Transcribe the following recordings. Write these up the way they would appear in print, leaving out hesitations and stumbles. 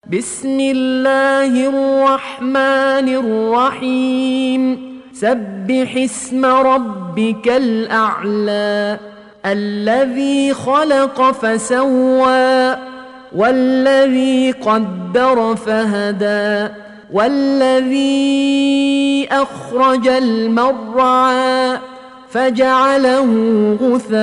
بسم الله الرحمن الرحيم سبح اسم ربك الأعلى الذي خلق فسوى والذي قدر فهدى والذي أخرج المرعى فجعله غثاء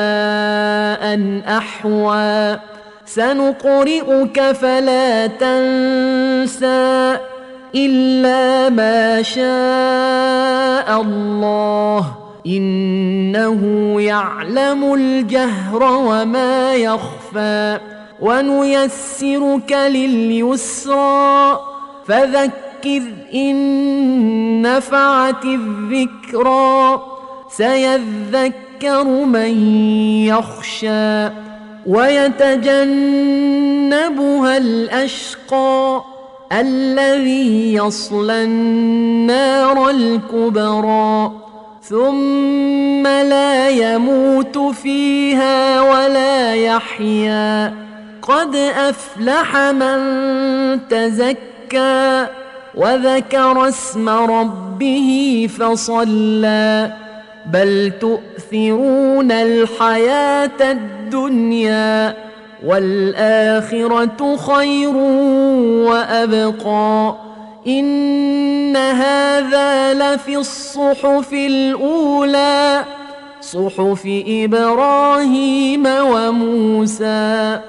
أحوى سنقرئك فلا تنسى إلا ما شاء الله إنه يعلم الجهر وما يخفى ونيسرك لليسرى فذكر إن نفعت الذكرى سيذكر من يخشى ويتجنبها الأشقى الذي يصلى النار الكبرى ثم لا يموت فيها ولا يحيا قد أفلح من تزكى وذكر اسم ربه فصلى بل تؤثرون الحياة الدنيا والآخرة خير وأبقى إن هذا لفي الصحف الأولى صحف إبراهيم وموسى